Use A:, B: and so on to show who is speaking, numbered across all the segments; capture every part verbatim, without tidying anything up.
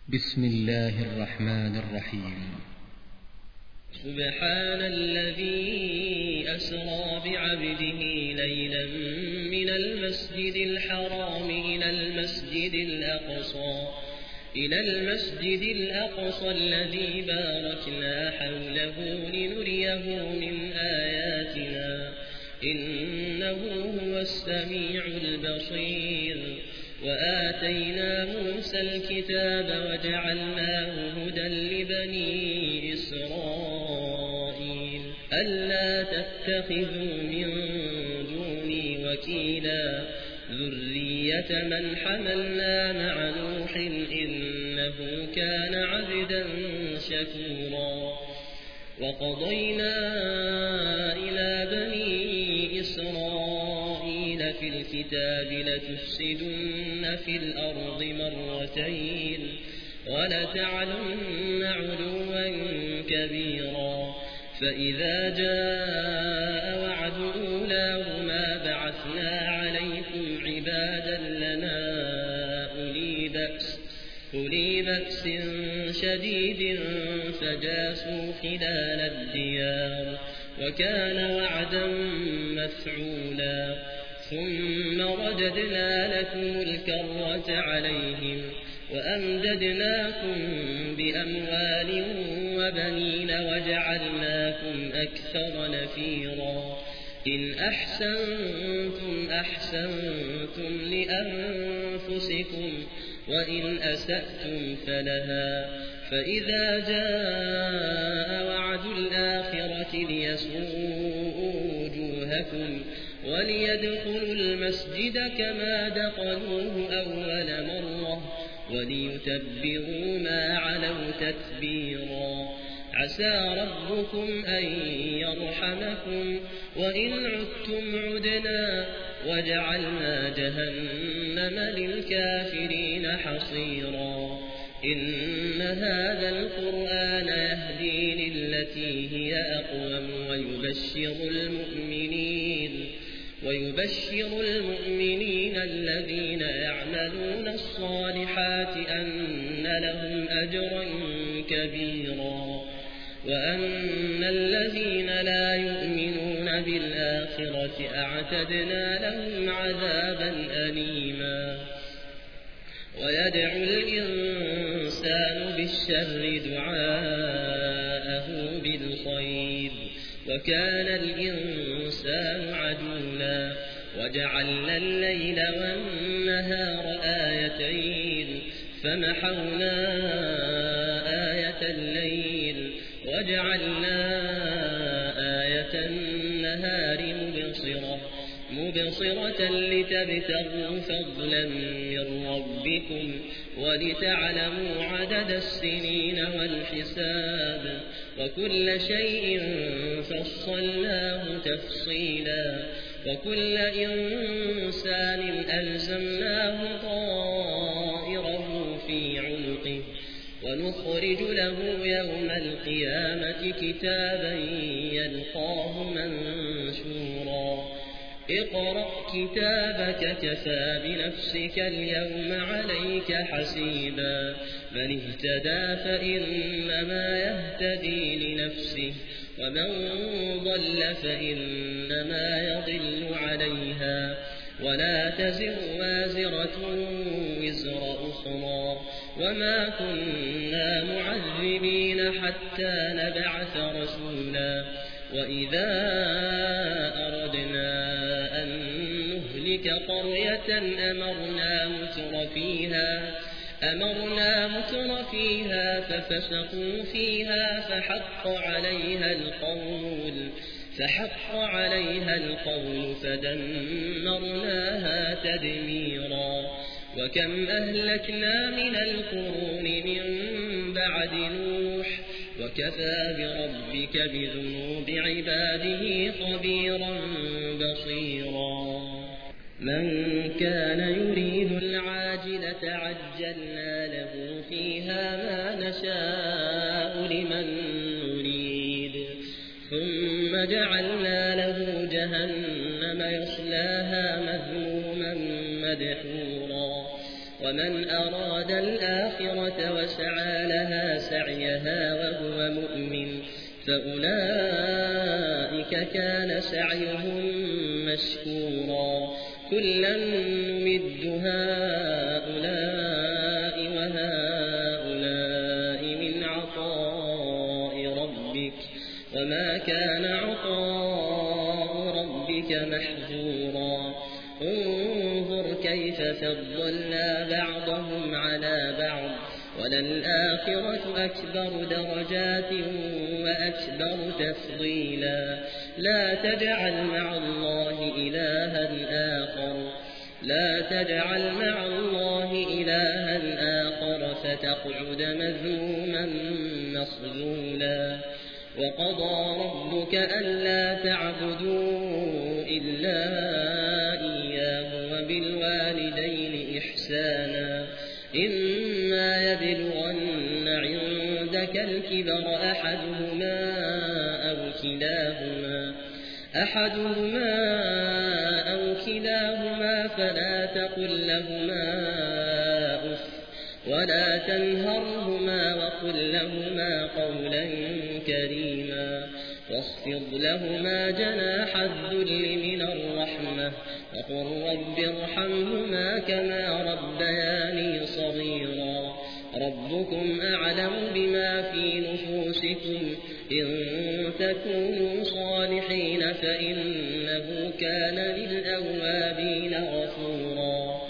A: بسم الله الرحمن الرحيم.
B: سبحان الذي أسرى بعبده ليلا من المسجد الحرام إلى المسجد الأقصى إلى المسجد الأقصى الذي باركنا حوله لنريه من آياتنا إنه هو السميع البصير. وآتينا موسى الكتاب وجعلناه هدى لبني إسرائيل ألا تتخذوا من دوني وكيلا ذرية من حملنا مع نوح إنه كان عبدا شكورا. وقضينا إلى بني إسرائيل في الكتاب لتفسدن في الأرض مرتين ولتعلن علوا كبيرا. فإذا جاء وعد أولاهما بعثنا عليكم عبادا لنا أولي بأس أولي بأس شديد فجاسوا خلال الديار وكان وعدا مفعولا. ثم رددنا لكم الكرة عليهم وأمددناكم بأموال وبنين وجعلناكم أكثر نفيرا. إن أحسنتم أحسنتم لأنفسكم وإن أسأتم فلها. فإذا جاء وعد الآخرة ليسوءوا وجوهكم وليدخلوا المسجد كما دخلوه أول مرة وليتبروا ما علوا تتبيرا. عسى ربكم أن يرحمكم وإن عدتم عدنا وجعلنا جهنم للكافرين حصيرا. إن هذا القرآن يهدي للتي هي أقوم ويبشر المؤمنين ويبشر المؤمنين الذين يعملون الصالحات أن لهم أجرا كبيرا وأن الذين لا يؤمنون بالآخرة أعتدنا لهم عذابا أليما. ويدعو الإنسان بالشر دعاءه بالخير وكان الإنسان عجولا. وجعلنا الليل والنهار آيتين فمحونا آية الليل وجعلنا آية النهار مبصرة مبصرة لتبتغوا فضلا من ربكم ولتعلموا عدد السنين والحساب وكل شيء فصلناه تفصيلا. وكل إنسان ألزمناه طائره في عنقه ونخرج له يوم القيامة كتابا يلقاه منشورا. اقرأ كتابك كفى بنفسك اليوم عليك حسيبا. من اهتدى فإنما يهتدي لنفسه ومن ضل فإنما يضل عليها ولا تزر وازرة وزر أخرى وما كنا معذبين حتى نبعث رسولا. وإذا أردنا أن نهلك قرية أمرنا متر فيها أمرنا متر فيها ففسقوا فيها فحق عليها القول فحق عليها القول فدمرناها تدميرا. وكم أهلكنا من القرون من بعد نوح وكفى بربك بذنوب عباده خبيرا بصيرا. من كان يريد العاجلة عجلنا له فيها ما نشاء لمن نريد ثم جعلنا له جهنم يصلاها مذموما مدحورا ومن أراد الآخرة وسعى لها سعيها وهو مؤمن فأولئك كان سعيهم مشكورا كلا نمد هؤلاء وهؤلاء من عطاء ربك وما كان عطاء ربك محظورا انظر كيف فضلنا بعضهم على بعض وللآخرة أكبر درجات وأكبر تفضيلا لا تجعل مع الله إلها آخر لا تجعل مع الله إلها آخر فتقعد مذموما مخذولا وقضى ربك ألا تعبدوا إلا إياه وبالوالدين إحسانا إما يبلغن عندك الكبر أحدهما أو كلاهما أحدهما أو كلاهما فلا تقل لهما أف ولا تنهرهما وقل لهما قولا كريما واخفض لهما جناح الذل من الرحمة وقل رب ارحمهما كما ربياني صغيرا ربكم أعلم بما في نفوسكم إن تكونوا صالحين فإنه كان للأوابين غفورا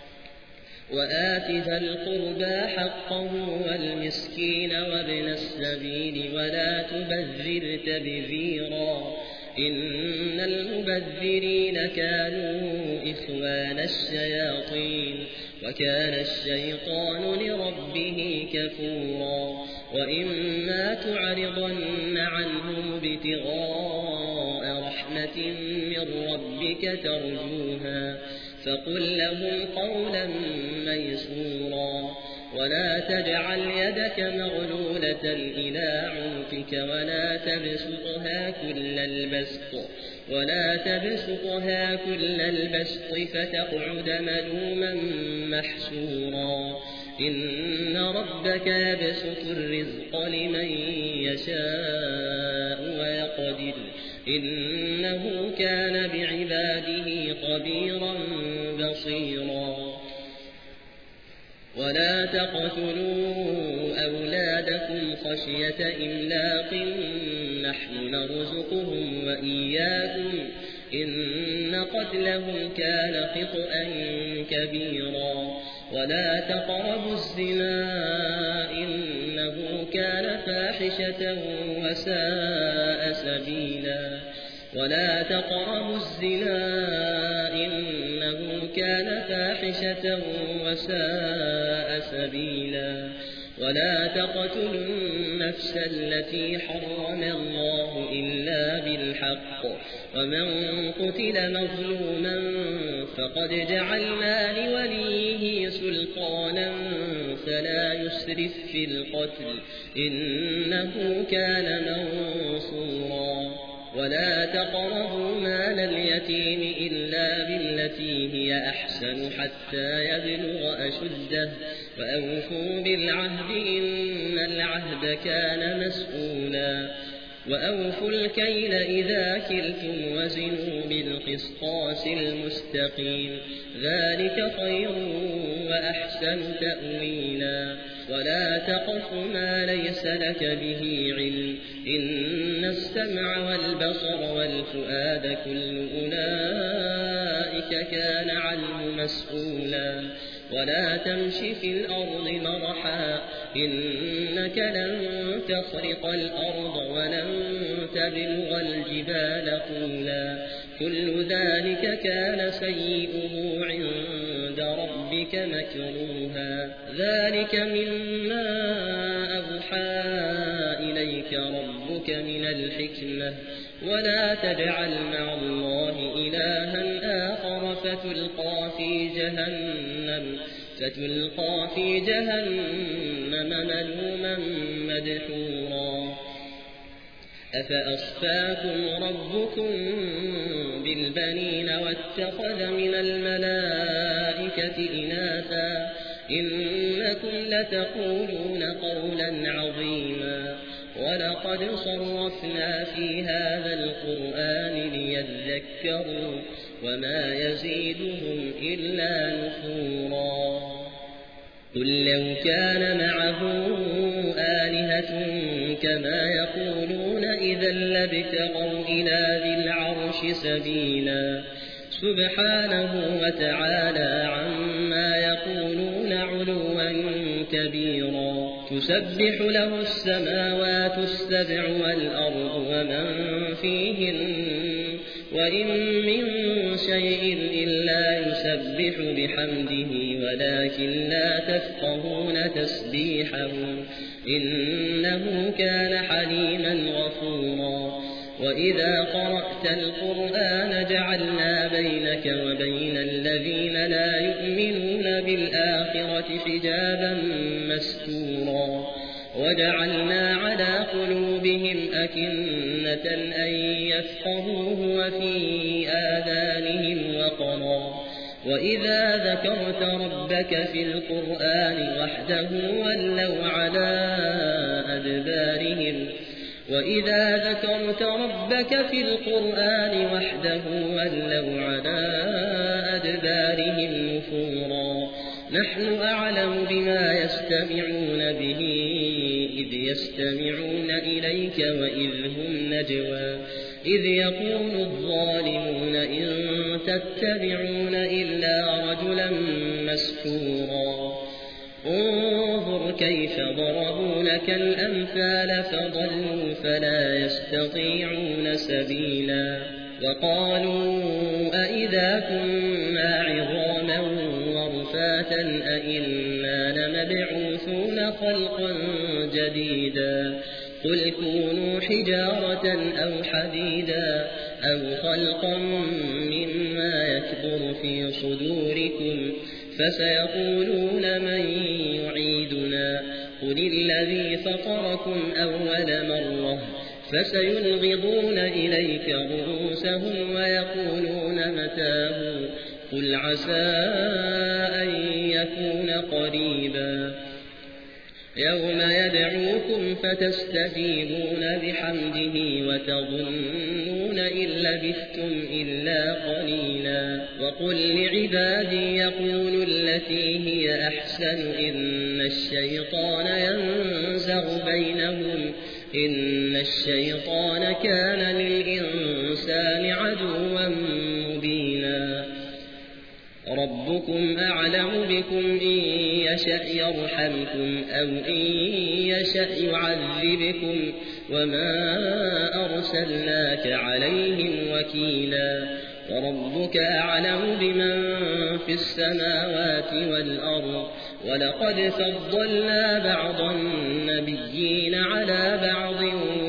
B: وآت ذا القربى حقه والمسكين وابن السبيل ولا تبذر تبذيرا إن المبذرين كانوا إخوان الشياطين وكان الشيطان لربه كفورا وإما تعرضن عنهم ابتغاء رحمة من ربك ترجوها فقل لهم قولا ميسورا ولا تجعل يدك مغلولة إلى عنقك ولا تبسطها كل البسط ولا تبسطها كل البسط فتقعد ملوما محسورا إن ربك يبسط الرزق لمن يشاء ويقدر إنه كان بعباده خبيرا بصيرا ولا تقتلوا أولادكم خشية إملاق نحن نرزقهم وإياكم إن قتلهم كان خطأ كبيرا ولا تقربوا الزنا إنه كان فاحشة وساء سبيلا ولا تقربوا الزنا إنه كان فاحشة وساء سبيلا ولا تقتلوا النفس التي حرم الله إلا بالحق ومن قتل مظلوما فقد جعلنا لوليه سلطانا فلا يسرف في القتل إنه كان منصورا ولا تقربوا مال اليتيم إلا بالتي هي أحسن حتى يبلغ أشده وأوفوا بالعهد إن العهد كان مسؤولا وأوفوا الكيل إذا كلتم وزنوا بالقسطاس المستقيم ذلك خير وأحسن تأويلا ولا تقف ما ليس لك به علم إن السمع والبصر والفؤاد كل أولئك كان عنه مسؤولا ولا تمش في الأرض مرحا إنك لن تخرق الأرض ولن تبلغ الجبال طولا كل ذلك كان سيئه عند ربك مكروها ذلك مما أوحى إليك ربك من الحكمة ولا تجعل مع الله إلها آخر فتلقى في جهنم فتلقى في جهنم ملوما مدحورا أفأصفاكم ربكم بالبنين واتخذ من الملائكة إناثا إنكم لتقولون قولا عظيما ولقد صرفنا في هذا القرآن ليذكروا وما يزيدهم إلا نفورا قل لو كان معه آلهة كما يقولون إذا لابتغوا إلى ذي العرش سبيلا سبحانه وتعالى عما يقولون علوا كبيرا تسبح له السماوات السبع والأرض ومن فيهن وإن من شيء إلا يسبح بحمده ولكن لا تفقهون تسبيحهم إنه كان حليما غفورا وإذا قرأت القرآن جعلنا بينك وبين الذين لا يؤمنون بالآخرة حجابا مستورا وجعلنا على قلوبهم أكنة أن يفقهوه وفي آذانهم وقرا وإذا ذكرت ربك في القرآن وحده ولوا على أدبارهم وإذا ذكرت ربك في القرآن وحده ولوا على أدبارهم نفورا نحن أعلم بما يستمعون به إذ يستمعون إليك وإذ هم نجوى إذ يقول الظالمون إن تتبعون إلا رجلا مسحورا انظر كيف ضربوا لك الأمثال فضلوا فلا يستطيعون سبيلا وقالوا أئذا كنا عظاما ورفاتا أئنا لمبعوثون خلقا جديدا قل كونوا حجارة أو حديدا أو خلقا مما يكبر في صدوركم فسيقولون من يعيدنا قل الذي فطركم أول مرة فسينغضون إليك رؤوسهم ويقولون متاه قل عسى أن يكون قريبا يوم يدعوكم فتستجيبون بحمده وتظنون إن لبثتم إلا قليلا وقل لعبادي يقولوا التي هي أحسن إن الشيطان ينزغ بينهم إن الشيطان كان للإنسان عدوا مبينا ربكم أعلم بكم إن يشأ يرحمكم أو إن يشأ يعذبكم وما أرسلناك عليهم وكيلا وربك أعلم بمن في السماوات والأرض ولقد فضلنا بعض النبيين على بعض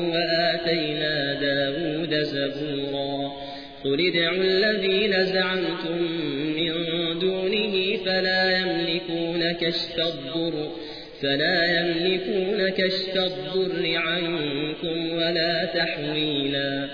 B: وآتينا داود زبورا قل ادعوا الذين زعمتم من دونه فلا يملكون كشف الضر فلا يملكون كشف الضر عنكم ولا تحويلا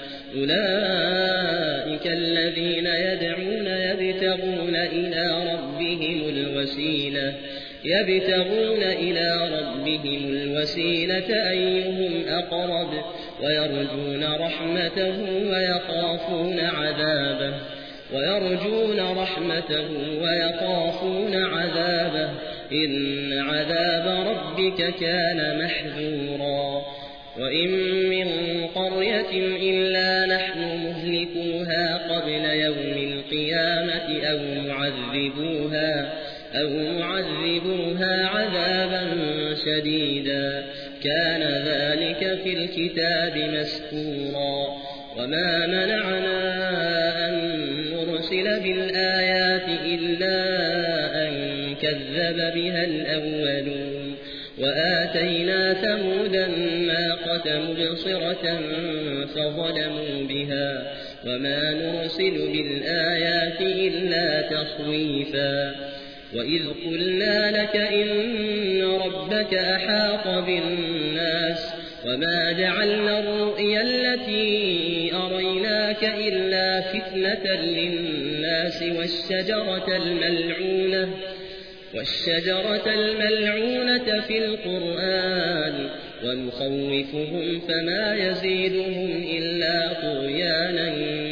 B: أولئك الذين يدعون يبتغون إلى ربهم الوسيلة يبتغون إلى ربهم الوسيلة أيهم أقرب ويرجون رحمته ويخافون عذابه ويرجون رحمته ويخافون عذابه إن عذاب ربك كان محذورا وإن من قرية إلا نحن مهلكوها قبل يوم القيامة أو معذبوها أو معذبوها عذابا شديدا كان ذلك في الكتاب مسكورا وما منعنا أن نرسل بالآيات إلا أن كذب بها الأولون وآتينا ثمود الناقة مبصرة فظلموا بها وما نرسل بالآيات إلا تخويفا وإذ قلنا لك إن ربك أحاط بالناس وما جعلنا الرؤيا التي أريناك إلا فتنة للناس والشجرة الملعونة والشجرة الملعونة في القرآن ونخوفهم فما يزيدهم إلا طغيانا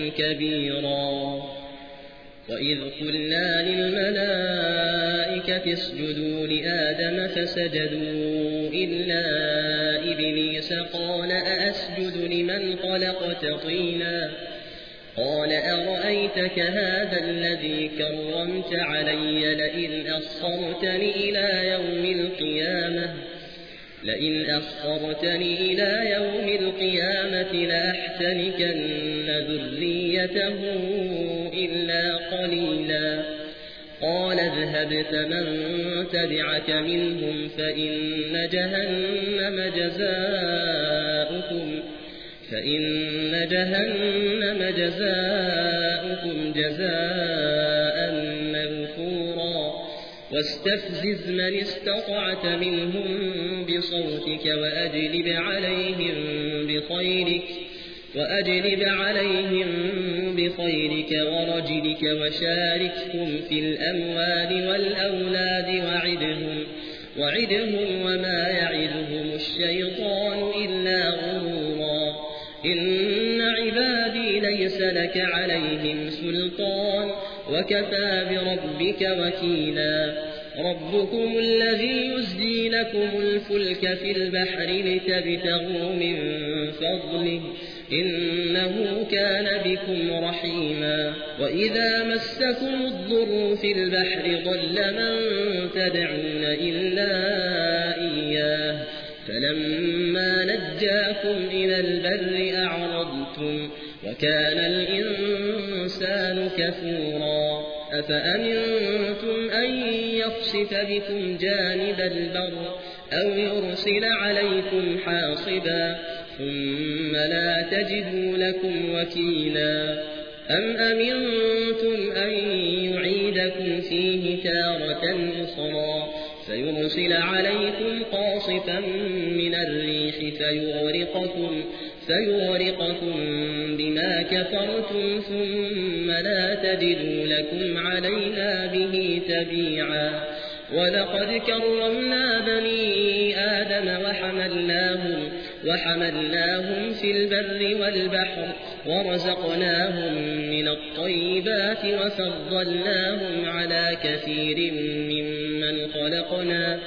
B: كبيرا. وإذ قلنا للملائكة اسجدوا لآدم فسجدوا إلا إبليس قال أأسجد لمن خلقت طينا قال أرأيتك هذا الذي كرمت علي لئن أخرتني إلى يوم القيامة لئن أخرتني إلى يوم القيامة لأحتنكن ذريته إلا قليلا. قال اذهب فمن تبعك منهم فإن جهنم جزاؤكم فإن جهنم جزاؤكم جزاء موفورا. واستفزز من استطعت منهم بصوتك وأجلب عليهم بخيرك وأجلب عليهم بخيرك ورجلك وشاركهم في الأموال والأولاد وعدهم وعدهم وما يعدهم الشيطان إلا غرورا. إن عبادي ليس لك عليهم سلطان وكفى بربك وكيلا. ربكم الذي يزجي لكم الفلك في البحر لتبتغوا من فضله إنه كان بكم رحيما. وإذا مسكم الضر في البحر ضل من تدعون إلا إياه فلما نجاكم إلى البر أعرضتم وكان الإنسان كفورا. أفأمنتم أن يخسف بكم جانب البر أو يرسل عليكم حاصبا ثم لا تجدوا لكم وكيلا. أم أمنتم أن يعيدكم فيه تارة أخرى فيرسل عليكم قاصفا من الريح فيغرقكم, فيغرقكم بما كفرتم ثم لا تجدوا لكم علينا به تبيعا. ولقد كرمنا بني آدم وحملناهم, وحملناهم في البر والبحر ورزقناهم من الطيبات وفضلناهم على كثير ممن خلقنا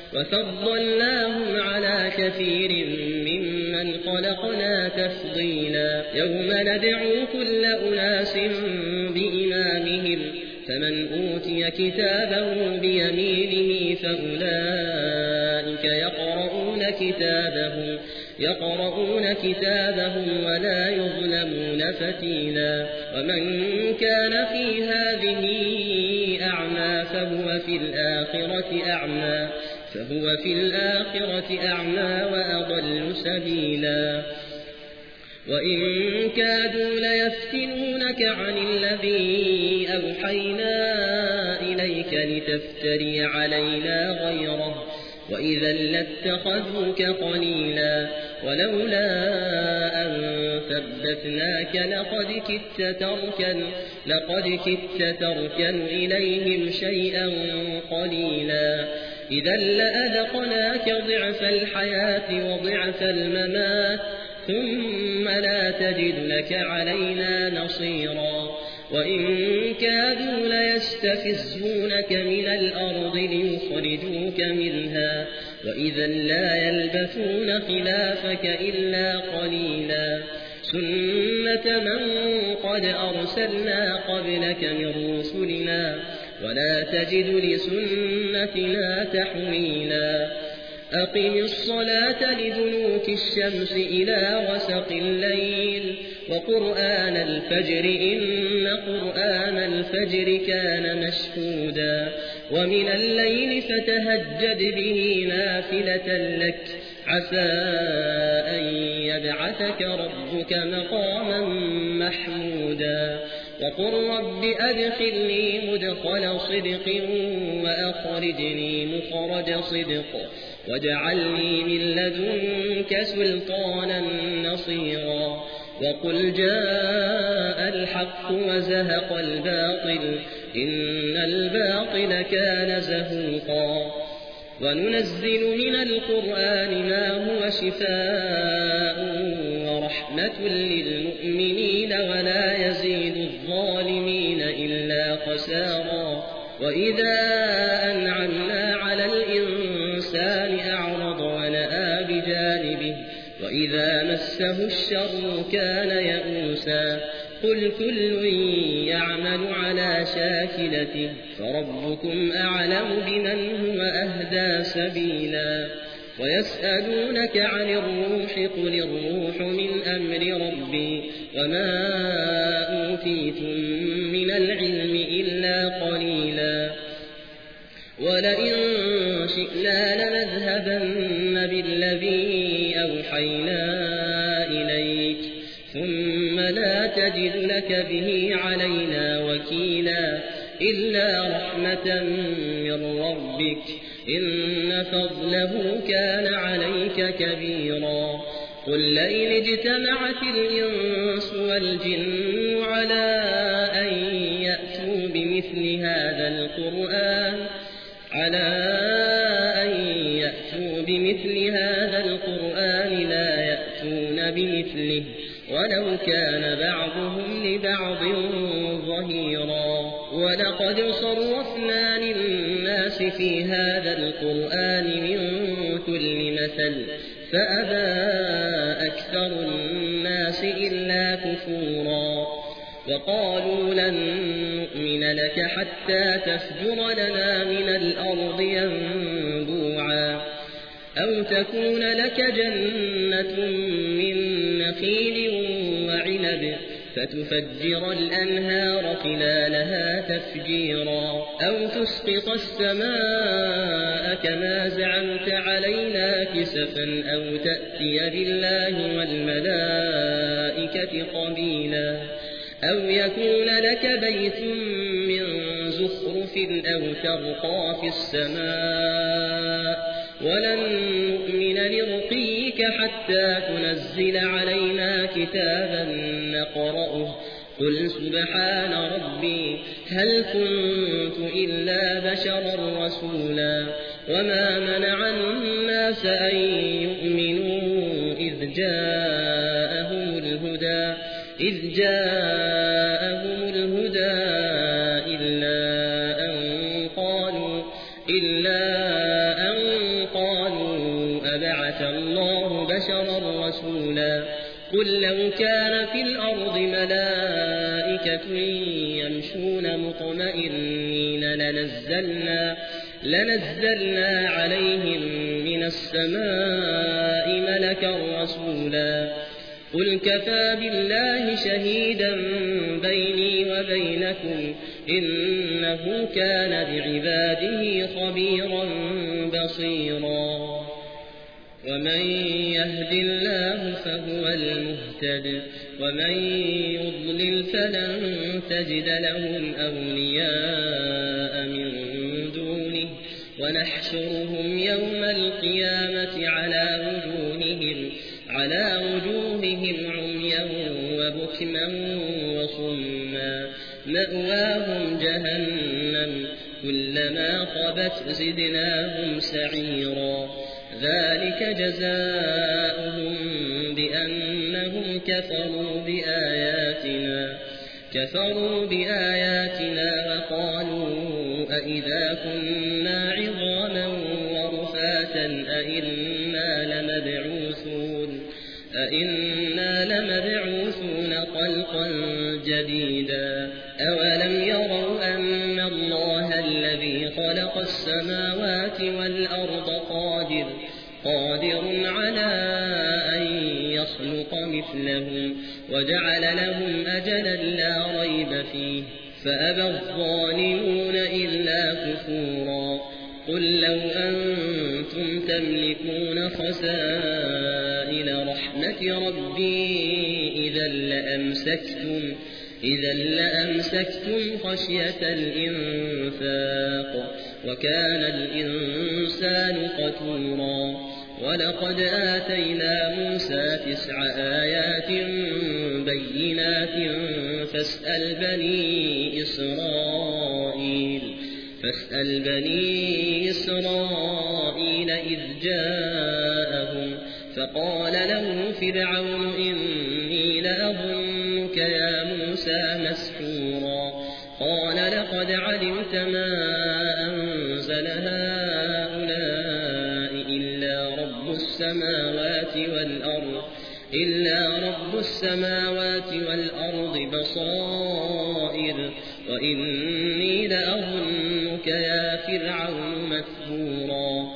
B: وفضلناهم على كثير ممن خلقنا تفضيلا. يوم ندعو كل أناس بإمامهم فمن أوتي كتابه بيمينه فأولئك يقرؤون كتابهم يقرؤون كتابهم ولا يظلمون فتيلا. ومن كان في هذه أعمى فهو في الآخرة أعمى فهو في الآخرة أعمى وأضل سبيلا. وإن كادوا ليفتنونك عن الذي أوحينا إليك لتفتري علينا غيره وإذا لاتخذوك قليلا. ولولا أن ثبتناك لقد كدت تركن لقد كدت تركن إليهم شيئا قليلا. إذا لأذقناك ضعف الحياة وضعف الممات ثم لا تجد لك علينا نصيرا. وإن كادوا ليستفزونك من الأرض ليخرجوك منها وإذا لا يلبثون خلافك إلا قليلا. سنة من قد أرسلنا قبلك من رسلنا ولا تجد لسنتنا تحويلا. أقم الصلاة لدلوك الشمس إلى غسق الليل وقرآن الفجر إن قرآن الفجر كان مشهودا. ومن الليل فتهجد به نافلة لك عسى أن يبعثك ربك مقاما محمودا. وقل رب أدخلني مدخل صدق وأخرجني مخرج صدق واجعلني من لدنك سلطانا نصيرا. وقل جاء الحق وزهق الباطل إن الباطل كان زهوقا وننزل من القرآن ما هو شفاء ورحمة للمؤمنين ولا يزيد الظالمين إلا خسارا وإذا أنعمنا على الإنسان أعرض ونأى بجانبه وإذا مسه الشر كان يئوسا قل كل يعمل على شاكلته فربكم أعلم بمن هو أهدى سبيلا ويسألونك عن الروح قل الروح من أمر ربي وما أوتيتم من العلم إلا قليلا ولئن شئنا لنذهبن بالذي أوحينا إليك ثم لا تجد لك به علينا وكيلا إلا رحمة من ربك إن فضله كان عليك كبيرا قل لئن اجتمعت الإنس والجن على أن يأتوا بمثل هذا القرآن على أن يأتوا بمثل هذا القرآن لا يأتون بمثله ولو كان بعضهم لبعض ظهيرا ولقد صرفنا للناس في هذا القرآن من كل مثل فأبى أكثر الناس إلا كفورا وقالوا لن نؤمن لك حتى تفجر لنا من الأرض ينبوعا أو تكون لك جنة من نخيل وعنب فتفجر الأنهار خلالها تفجيرا أو تسقط السماء كما زعمت علينا كسفا أو تأتي بالله والملائكة قبيلا أو يكون لك بيت من زخرف أو ترقى في السماء ولن نؤمن لرقيك حتى تنزل علينا كتابا نقرأه قل سبحان ربي هل كنت إلا بشرا رسولا وما منع الناس أن يؤمنوا إذ جاءهم الهدى إذ جاءهم الهدى إلا أن قالوا إلا أن قالوا أبعث الله بشرا رسولا قل لو كان في الأرض ملائكة يمشون مطمئنين لنزلنا لنزلنا عليهم من السماء ملكا رسولا قل كفى بالله شهيدا بيني وبينكم إنه كان بعباده خبيرا بصيرا ومن يهد الله فهو المهتد ومن يضلل فلن تجد لهم أولياء من دونه ونحشرهم يوم القيامة على وجوههم على وجوههم عميا وبكما وصما مأواهم جهنم كلما خبت زدناهم سعيرا ذلك جزاؤهم بأنهم كفروا بآياتنا كفروا بآياتنا وقالوا أئذا كنا عظاما ورفاتا أئنا لمبعوثون أئنا لمبعوثون خلقا جديدا أولم يروا أن الله الذي خلق السماوات والأرض قادر قادر على أن يخلق مثلهم وجعل لهم أجلا لا ريب فيه فأبى الظالمون إلا كفورا قل لو أنتم تملكون خزائن رحمة ربي إذا لأمسكتم إذا لأمسكتم خشية الإنفاق وكان الإنسان قتورا ولقد آتينا موسى تسع آيات بينات فاسأل بني إسرائيل فاسأل بني إسرائيل إذ جاءهم فقال له فرعون إني لأظنك يا موسى مسحورا قال لقد علمت ما أنزل هؤلاء إلا رب السماوات والأرض إلا رب السماوات والأرض بصائر وإني لأظنك يا فرعون مثبورا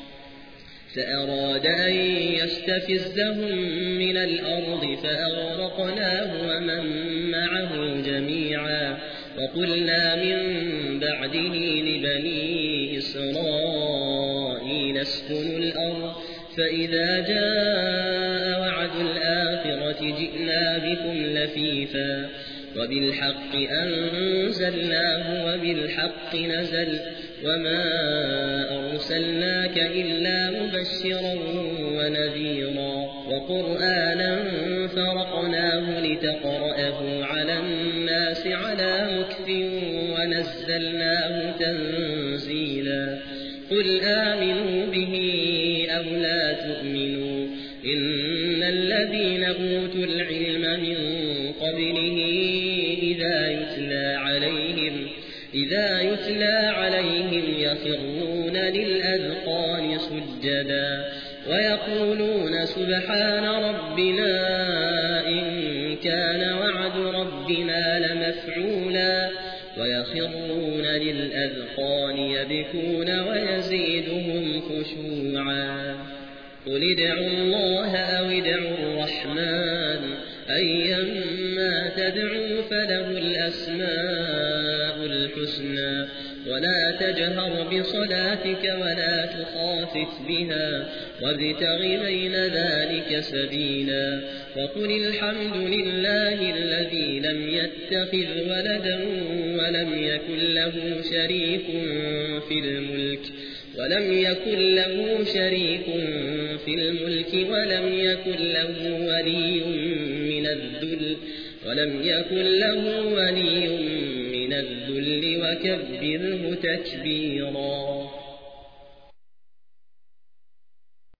B: فأراد أن يستفزهم من الأرض فأغرقناه ومن معه جميعا وقلنا من بعده لبني إسرائيل اسكنوا الأرض فإذا جاء وعد الآخرة جئنا بكم لفيفا وبالحق أنزلناه وبالحق نزل وما أرسلناك إلا مبشرا ونذيرا وقرآنا فرقناه لتقرأه على الناس على مكث ونزلناه تنزيلا قل آمنوا به أو لا تؤمنوا إن الذين أوتوا العلم من قبله إذا يتلى عليهم إذا يتلى عليهم يخرون للأذقان سجدا ويقولون سبحان ربنا إن كان وعد ربنا لمفعولا ويخرون للأذقان يبكون ويزيدهم خشوعا قل ادعوا الله أو ادعوا الرحمن أيما تدعوا فله الأسماء الحسنى ولا تجهر بصلاتك ولا تخافت بها وابتغ بين ذلك سبيلا وقل الحمد لله الذي لم يتخذ ولدا ولم يكن له شريك في الملك ولم يكن له شريك في الملك ولم يكن له ولي من الذل ولم يكن له ولي من الذل وكبره تكبيرا.